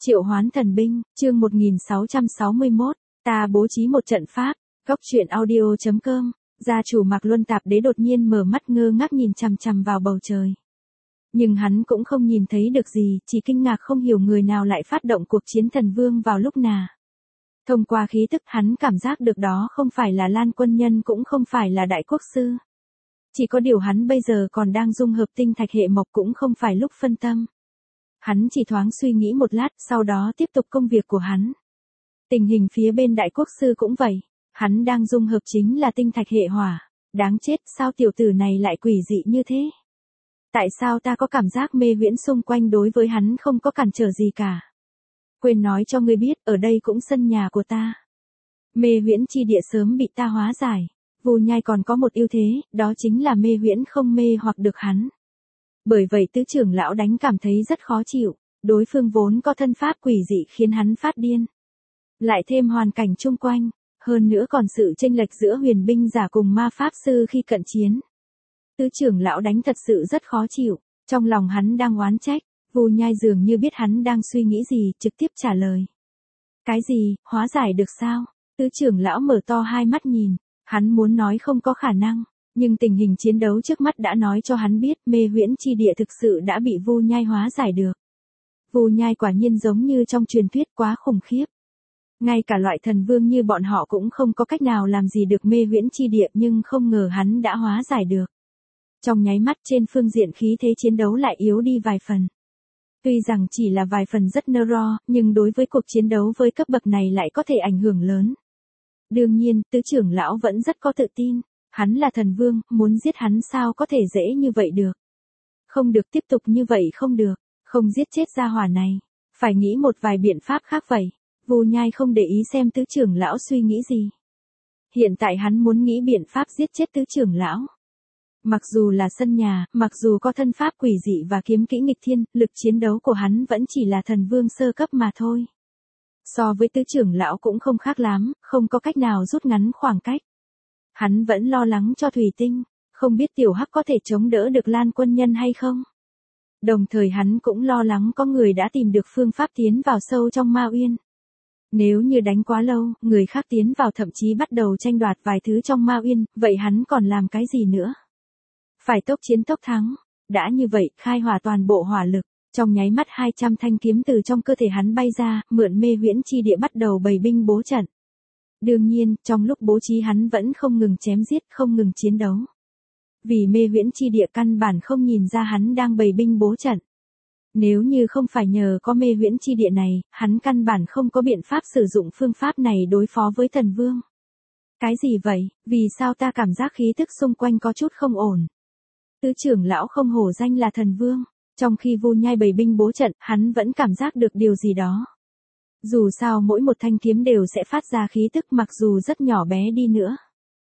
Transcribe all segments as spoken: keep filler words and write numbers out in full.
Triệu hoán thần binh, chương một nghìn sáu trăm sáu mươi mốt, ta bố trí một trận pháp, góc truyện audio.com, gia chủ Mạc Luân Tạp Đế đột nhiên mở mắt ngơ ngác nhìn chằm chằm vào bầu trời. Nhưng hắn cũng không nhìn thấy được gì, chỉ kinh ngạc không hiểu người nào lại phát động cuộc chiến thần vương vào lúc nào. Thông qua khí tức hắn cảm giác được đó không phải là Lan Quân Nhân cũng không phải là Đại Quốc Sư. Chỉ có điều hắn bây giờ còn đang dung hợp tinh thạch hệ mộc cũng không phải lúc phân tâm. Hắn chỉ thoáng suy nghĩ một lát, sau đó tiếp tục công việc của hắn. Tình hình phía bên Đại Quốc Sư cũng vậy, hắn đang dung hợp chính là tinh thạch hệ hỏa. Đáng chết, sao tiểu tử này lại quỷ dị như thế? Tại sao ta có cảm giác mê huyễn xung quanh đối với hắn không có cản trở gì cả? Quên nói cho ngươi biết, ở đây cũng sân nhà của ta. Mê huyễn chi địa sớm bị ta hóa giải. Vu Nhai còn có một ưu thế, đó chính là mê huyễn không mê hoặc được hắn. Bởi vậy tứ trưởng lão đánh cảm thấy rất khó chịu, đối phương vốn có thân pháp quỷ dị khiến hắn phát điên. Lại thêm hoàn cảnh chung quanh, hơn nữa còn sự chênh lệch giữa huyền binh giả cùng ma pháp sư khi cận chiến. Tứ trưởng lão đánh thật sự rất khó chịu, trong lòng hắn đang oán trách, Vu Nhai dường như biết hắn đang suy nghĩ gì, trực tiếp trả lời. Cái gì, hóa giải được sao? Tứ trưởng lão mở to hai mắt nhìn, hắn muốn nói không có khả năng. Nhưng tình hình chiến đấu trước mắt đã nói cho hắn biết mê huyễn chi địa thực sự đã bị Vu Nhai hóa giải được. Vu Nhai quả nhiên giống như trong truyền thuyết quá khủng khiếp. Ngay cả loại thần vương như bọn họ cũng không có cách nào làm gì được mê huyễn chi địa, nhưng không ngờ hắn đã hóa giải được. Trong nháy mắt trên phương diện khí thế chiến đấu lại yếu đi vài phần. Tuy rằng chỉ là vài phần rất nơ ro, nhưng đối với cuộc chiến đấu với cấp bậc này lại có thể ảnh hưởng lớn. Đương nhiên, tứ trưởng lão vẫn rất có tự tin. Hắn là thần vương, muốn giết hắn sao có thể dễ như vậy được. Không được, tiếp tục như vậy không được, không giết chết gia hỏa này. Phải nghĩ một vài biện pháp khác vậy. Vu Nhai không để ý xem tứ trưởng lão suy nghĩ gì. Hiện tại hắn muốn nghĩ biện pháp giết chết tứ trưởng lão. Mặc dù là sân nhà, mặc dù có thân pháp quỷ dị và kiếm kỹ nghịch thiên, lực chiến đấu của hắn vẫn chỉ là thần vương sơ cấp mà thôi. So với tứ trưởng lão cũng không khác lắm, không có cách nào rút ngắn khoảng cách. Hắn vẫn lo lắng cho Thủy Tinh, không biết tiểu hắc có thể chống đỡ được Lan Quân Nhân hay không. Đồng thời hắn cũng lo lắng có người đã tìm được phương pháp tiến vào sâu trong Ma Uyên. Nếu như đánh quá lâu, người khác tiến vào thậm chí bắt đầu tranh đoạt vài thứ trong Ma Uyên, vậy hắn còn làm cái gì nữa? Phải tốc chiến tốc thắng. Đã như vậy, khai hỏa toàn bộ hỏa lực. Trong nháy mắt hai trăm thanh kiếm từ trong cơ thể hắn bay ra, mượn mê huyễn chi địa bắt đầu bày binh bố trận. Đương nhiên, trong lúc bố trí hắn vẫn không ngừng chém giết, không ngừng chiến đấu. Vì mê huyễn chi địa căn bản không nhìn ra hắn đang bày binh bố trận. Nếu như không phải nhờ có mê huyễn chi địa này, hắn căn bản không có biện pháp sử dụng phương pháp này đối phó với thần vương. Cái gì vậy, vì sao ta cảm giác khí tức xung quanh có chút không ổn? Tứ trưởng lão không hổ danh là thần vương, trong khi Vu Nhai bày binh bố trận, hắn vẫn cảm giác được điều gì đó. Dù sao mỗi một thanh kiếm đều sẽ phát ra khí tức mặc dù rất nhỏ bé đi nữa.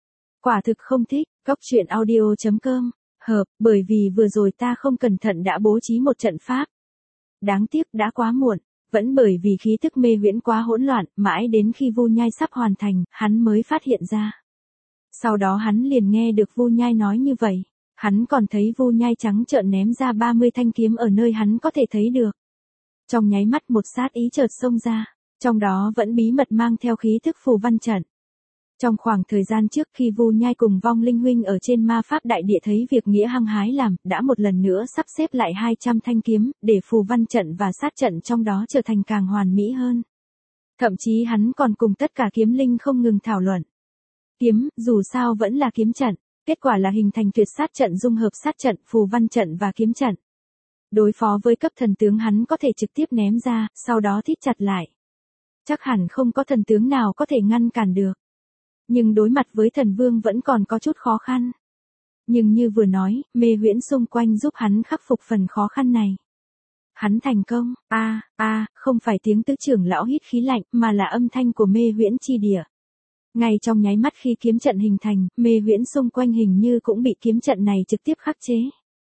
Quả thực không thích, góc truyện audio.com, hợp, bởi vì vừa rồi ta không cẩn thận đã bố trí một trận pháp. Đáng tiếc đã quá muộn, vẫn bởi vì khí tức mê huyễn quá hỗn loạn, mãi đến khi Vu Nhai sắp hoàn thành, hắn mới phát hiện ra. Sau đó hắn liền nghe được Vu Nhai nói như vậy, hắn còn thấy Vu Nhai trắng trợn ném ra ba mươi thanh kiếm ở nơi hắn có thể thấy được. Trong nháy mắt một sát ý chợt xông ra, trong đó vẫn bí mật mang theo khí thức phù văn trận. Trong khoảng thời gian trước khi Vu Nhai cùng Vong Linh huynh ở trên ma pháp đại địa thấy việc nghĩa hăng hái làm, đã một lần nữa sắp xếp lại hai trăm thanh kiếm, để phù văn trận và sát trận trong đó trở thành càng hoàn mỹ hơn. Thậm chí hắn còn cùng tất cả kiếm linh không ngừng thảo luận. Kiếm, dù sao vẫn là kiếm trận, kết quả là hình thành tuyệt sát trận dung hợp sát trận, phù văn trận và kiếm trận. Đối phó với cấp thần tướng hắn có thể trực tiếp ném ra, sau đó thít chặt lại. Chắc hẳn không có thần tướng nào có thể ngăn cản được. Nhưng đối mặt với thần vương vẫn còn có chút khó khăn. Nhưng như vừa nói, mê huyễn xung quanh giúp hắn khắc phục phần khó khăn này. Hắn thành công, a a không phải tiếng tứ trưởng lão hít khí lạnh, mà là âm thanh của mê huyễn chi địa. Ngay trong nháy mắt khi kiếm trận hình thành, mê huyễn xung quanh hình như cũng bị kiếm trận này trực tiếp khắc chế.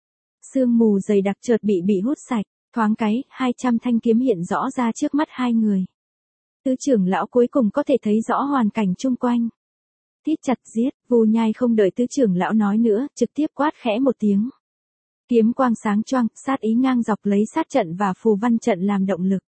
Sương mù dày đặc chợt bị bị hút sạch, thoáng cái, hai trăm thanh kiếm hiện rõ ra trước mắt hai người. Tứ trưởng lão cuối cùng có thể thấy rõ hoàn cảnh chung quanh. Tít chặt giết, Vu Nhai không đợi tứ trưởng lão nói nữa, trực tiếp quát khẽ một tiếng. Kiếm quang sáng choang, sát ý ngang dọc lấy sát trận và phù văn trận làm động lực.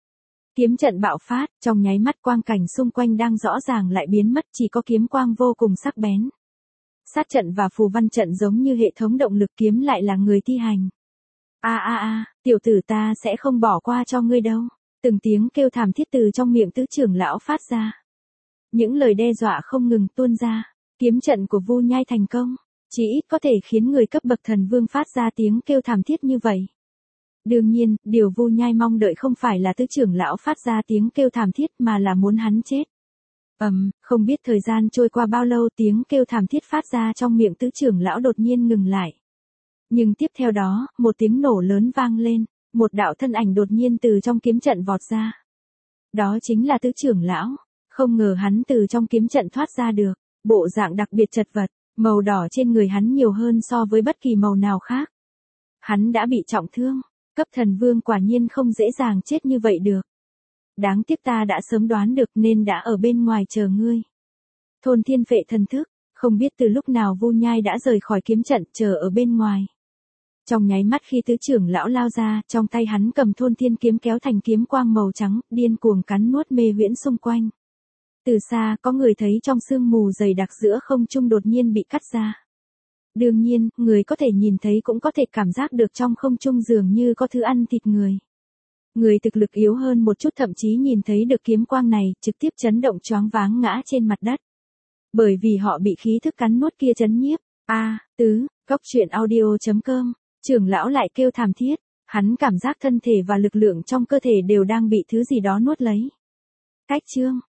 Kiếm trận bạo phát, trong nháy mắt quang cảnh xung quanh đang rõ ràng lại biến mất, chỉ có kiếm quang vô cùng sắc bén. Sát trận và phù văn trận giống như hệ thống động lực, kiếm lại là người thi hành. A a a, tiểu tử ta sẽ không bỏ qua cho ngươi đâu. Từng tiếng kêu thảm thiết từ trong miệng tứ trưởng lão phát ra. Những lời đe dọa không ngừng tuôn ra. Kiếm trận của Vu Nhai thành công, chỉ ít có thể khiến người cấp bậc thần vương phát ra tiếng kêu thảm thiết như vậy. Đương nhiên, điều Vu Nhai mong đợi không phải là tứ trưởng lão phát ra tiếng kêu thảm thiết mà là muốn hắn chết. Ầm, um, không biết thời gian trôi qua bao lâu, tiếng kêu thảm thiết phát ra trong miệng tứ trưởng lão đột nhiên ngừng lại. Nhưng tiếp theo đó, một tiếng nổ lớn vang lên, một đạo thân ảnh đột nhiên từ trong kiếm trận vọt ra. Đó chính là tứ trưởng lão, không ngờ hắn từ trong kiếm trận thoát ra được, bộ dạng đặc biệt chật vật, màu đỏ trên người hắn nhiều hơn so với bất kỳ màu nào khác. Hắn đã bị trọng thương, cấp thần vương quả nhiên không dễ dàng chết như vậy được. Đáng tiếc ta đã sớm đoán được nên đã ở bên ngoài chờ ngươi. Thôn thiên phệ thần thức, không biết từ lúc nào Vu Nhai đã rời khỏi kiếm trận chờ ở bên ngoài. Trong nháy mắt khi tứ trưởng lão lao ra, trong tay hắn cầm thôn thiên kiếm kéo thành kiếm quang màu trắng, điên cuồng cắn nuốt mê huyễn xung quanh. Từ xa, có người thấy trong sương mù dày đặc giữa không trung đột nhiên bị cắt ra. Đương nhiên, người có thể nhìn thấy cũng có thể cảm giác được trong không trung dường như có thứ ăn thịt người. Người thực lực yếu hơn một chút thậm chí nhìn thấy được kiếm quang này, trực tiếp chấn động choáng váng ngã trên mặt đất. Bởi vì họ bị khí thức cắn nuốt kia chấn nhiếp. A, à, tứ, cốc truyện audio chấm com, trưởng lão lại kêu thảm thiết, hắn cảm giác thân thể và lực lượng trong cơ thể đều đang bị thứ gì đó nuốt lấy. Cách chương